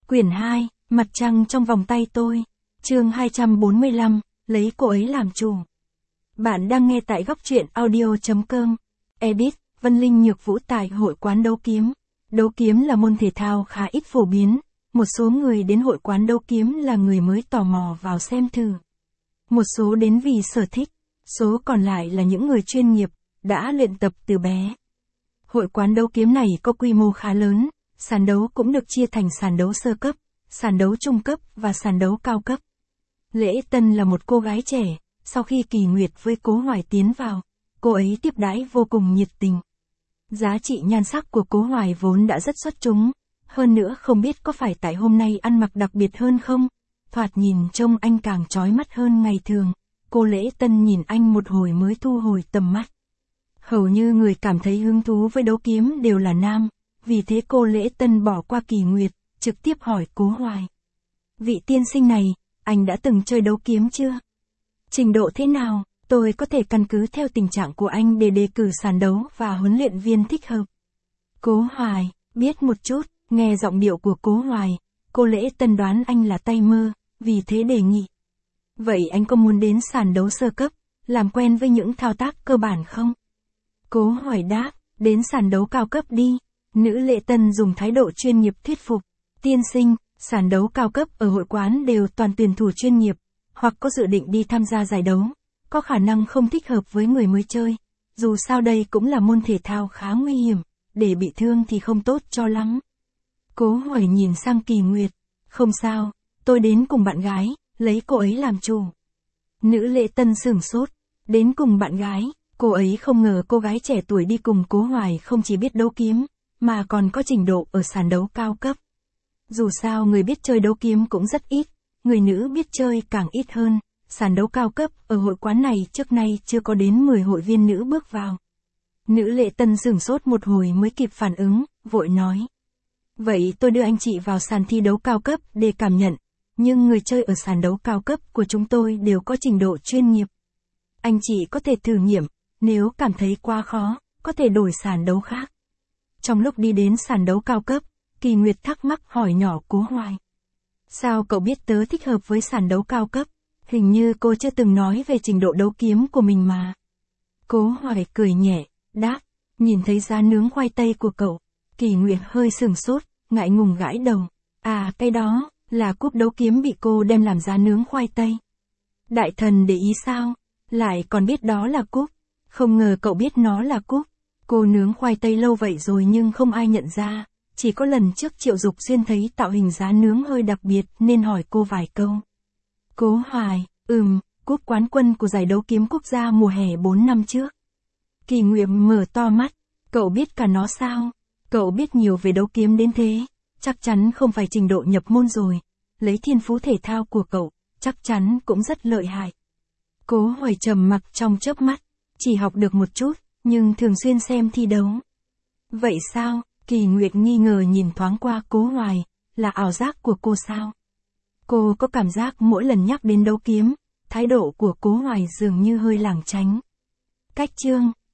Quyển 2, Mặt trăng trong vòng tay tôi. Chương 245, lấy cô ấy làm chủ. Bạn đang nghe tại góc truyện audio.com. Edit, Vân Linh Nhược Vũ tại hội quán đấu kiếm. Đấu kiếm là môn thể thao khá ít phổ biến, một số người đến hội quán đấu kiếm là người mới tò mò vào xem thử. Một số đến vì sở thích, số còn lại là những người chuyên nghiệp, đã luyện tập từ bé. Hội quán đấu kiếm này có quy mô khá lớn, sàn đấu cũng được chia thành sàn đấu sơ cấp, sàn đấu trung cấp và sàn đấu cao cấp. Lễ Tân là một cô gái trẻ, sau khi Kỳ Nguyệt với Cố Hoài tiến vào, cô ấy tiếp đãi vô cùng nhiệt tình. Giá trị nhan sắc của Cố Hoài vốn đã rất xuất chúng, hơn nữa không biết có phải tại hôm nay ăn mặc đặc biệt hơn không, thoạt nhìn trông anh càng chói mắt hơn ngày thường. Cô Lễ Tân nhìn anh một hồi mới thu hồi tầm mắt. Hầu như người cảm thấy hứng thú với đấu kiếm đều là nam, vì thế cô Lễ Tân bỏ qua Kỳ Nguyệt, trực tiếp hỏi Cố Hoài. Vị tiên sinh này, anh đã từng chơi đấu kiếm chưa? Trình độ thế nào? Tôi có thể căn cứ theo tình trạng của anh để đề cử sàn đấu và huấn luyện viên thích hợp. Cố Hoài, biết một chút, nghe giọng điệu của Cố Hoài, cô Lễ Tân đoán anh là tay mơ, vì thế đề nghị. Vậy anh có muốn đến sàn đấu sơ cấp, làm quen với những thao tác cơ bản không? Cố Hoài đáp, đến sàn đấu cao cấp đi. Nữ Lễ Tân dùng thái độ chuyên nghiệp thuyết phục. Tiên sinh, sàn đấu cao cấp ở hội quán đều toàn tuyển thủ chuyên nghiệp, hoặc có dự định đi tham gia giải đấu, có khả năng không thích hợp với người mới chơi. Dù sao đây cũng là môn thể thao khá nguy hiểm, để bị thương thì không tốt cho lắm. Cố Hoài nhìn sang Kỳ Nguyệt, không sao, tôi đến cùng bạn gái, lấy cô ấy làm chủ. Nữ Lễ Tân sửng sốt, đến cùng bạn gái, cô ấy không ngờ cô gái trẻ tuổi đi cùng Cố Hoài không chỉ biết đấu kiếm, mà còn có trình độ ở sàn đấu cao cấp. Dù sao người biết chơi đấu kiếm cũng rất ít, người nữ biết chơi càng ít hơn, sàn đấu cao cấp ở hội quán này trước nay chưa có đến 10 hội viên nữ bước vào. Nữ Lễ Tân sửng sốt một hồi mới kịp phản ứng, vội nói. Vậy tôi đưa anh chị vào sàn thi đấu cao cấp để cảm nhận, nhưng người chơi ở sàn đấu cao cấp của chúng tôi đều có trình độ chuyên nghiệp. Anh chị có thể thử nghiệm, nếu cảm thấy quá khó, có thể đổi sàn đấu khác. Trong lúc đi đến sàn đấu cao cấp, Kỳ Nguyệt thắc mắc hỏi nhỏ Cố Hoài. Sao cậu biết tớ thích hợp với sàn đấu cao cấp? Hình như cô chưa từng nói về trình độ đấu kiếm của mình mà. Cố Hoài cười nhẹ, đáp, nhìn thấy giá nướng khoai tây của cậu. Kỳ Nguyệt hơi sửng sốt, ngại ngùng gãi đầu. À, cái đó, là cúp đấu kiếm bị cô đem làm giá nướng khoai tây. Đại thần để ý sao? Lại còn biết đó là cúp. Không ngờ cậu biết nó là cúp. Cô nướng khoai tây lâu vậy rồi nhưng không ai nhận ra. Chỉ có lần trước Triệu Dục Xuyên thấy tạo hình giá nướng hơi đặc biệt nên hỏi cô vài câu. Cố Hoài, cúp quán quân của giải đấu kiếm quốc gia mùa hè 4 năm trước. Kỳ Nguyệt mở to mắt, cậu biết cả nó sao? Cậu biết nhiều về đấu kiếm đến thế, chắc chắn không phải trình độ nhập môn rồi. Lấy thiên phú thể thao của cậu, chắc chắn cũng rất lợi hại. Cố Hoài trầm mặc trong chớp mắt, chỉ học được một chút, nhưng thường xuyên xem thi đấu. Vậy sao? Kỳ Nguyệt nghi ngờ nhìn thoáng qua Cố Hoài, là ảo giác của cô sao? Cô có cảm giác mỗi lần nhắc đến đấu kiếm, thái độ của Cố Hoài dường như hơi lảng tránh. Cách chương